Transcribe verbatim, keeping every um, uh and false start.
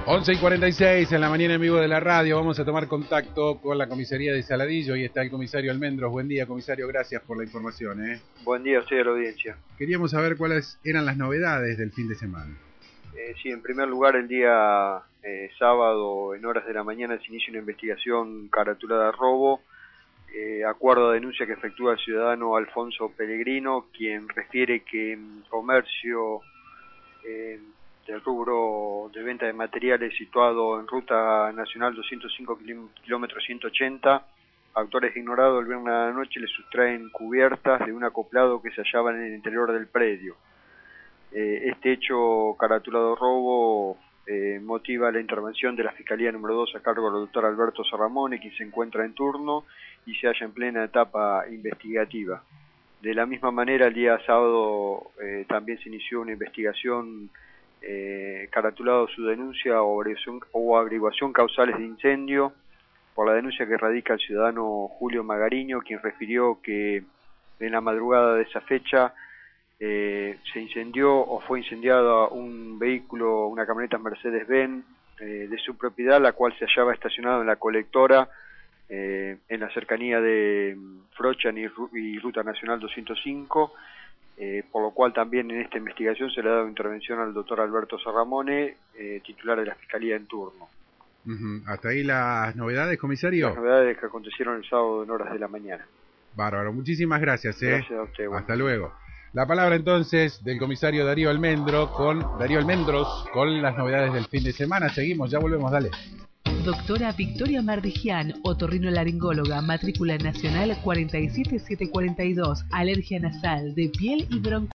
once y cuarenta y seis en la mañana en vivo de la radio. Vamos a tomar contacto con la comisaría de Saladillo. Y está el comisario Almendros. Buen día, comisario. Gracias por la información. ¿eh? Buen día a usted y a la audiencia. Queríamos saber cuáles eran las novedades del fin de semana. Eh, sí, en primer lugar, el día eh, sábado, en horas de la mañana, se inicia una investigación caratulada robo. Eh, acuerdo a denuncia que efectúa el ciudadano Alfonso Pellegrino, quien refiere que en comercio eh, del rubro de venta de materiales situado en Ruta Nacional doscientos cinco, kilómetro ciento ochenta, autores ignorados el viernes a la noche le sustraen cubiertas de un acoplado que se hallaban en el interior del predio. Eh, este hecho caratulado robo eh, motiva la intervención de la Fiscalía número dos a cargo del doctor Alberto Serramone, quien se encuentra en turno y se halla en plena etapa investigativa. De la misma manera, el día sábado eh, también se inició una investigación eh, caratulado su denuncia o averiguación, o averiguación causales de incendio por la denuncia que radica el ciudadano Julio Magariño, quien refirió que en la madrugada de esa fecha eh, se incendió o fue incendiado un vehículo, una camioneta Mercedes-Benz eh, de su propiedad, la cual se hallaba estacionada en la colectora eh, en la cercanía de Frochan y, y Ruta Nacional doscientos cinco, eh, por lo cual también en esta investigación se le ha dado intervención al doctor Alberto Serramone, eh, titular de la Fiscalía en turno. Uh-huh. ¿Hasta ahí las novedades, comisario? Las novedades que acontecieron el sábado en horas de la mañana. Bárbaro, muchísimas gracias. ¿eh? Gracias a usted. Bueno. Hasta luego. La palabra entonces del comisario Darío Almendro con Darío Almendros con las novedades del fin de semana. Seguimos, ya volvemos, dale. Doctora Victoria Mardigian, otorrinolaringóloga, matrícula nacional cuarenta y siete mil setecientos cuarenta y dos, alergia nasal, de piel y bronquitis.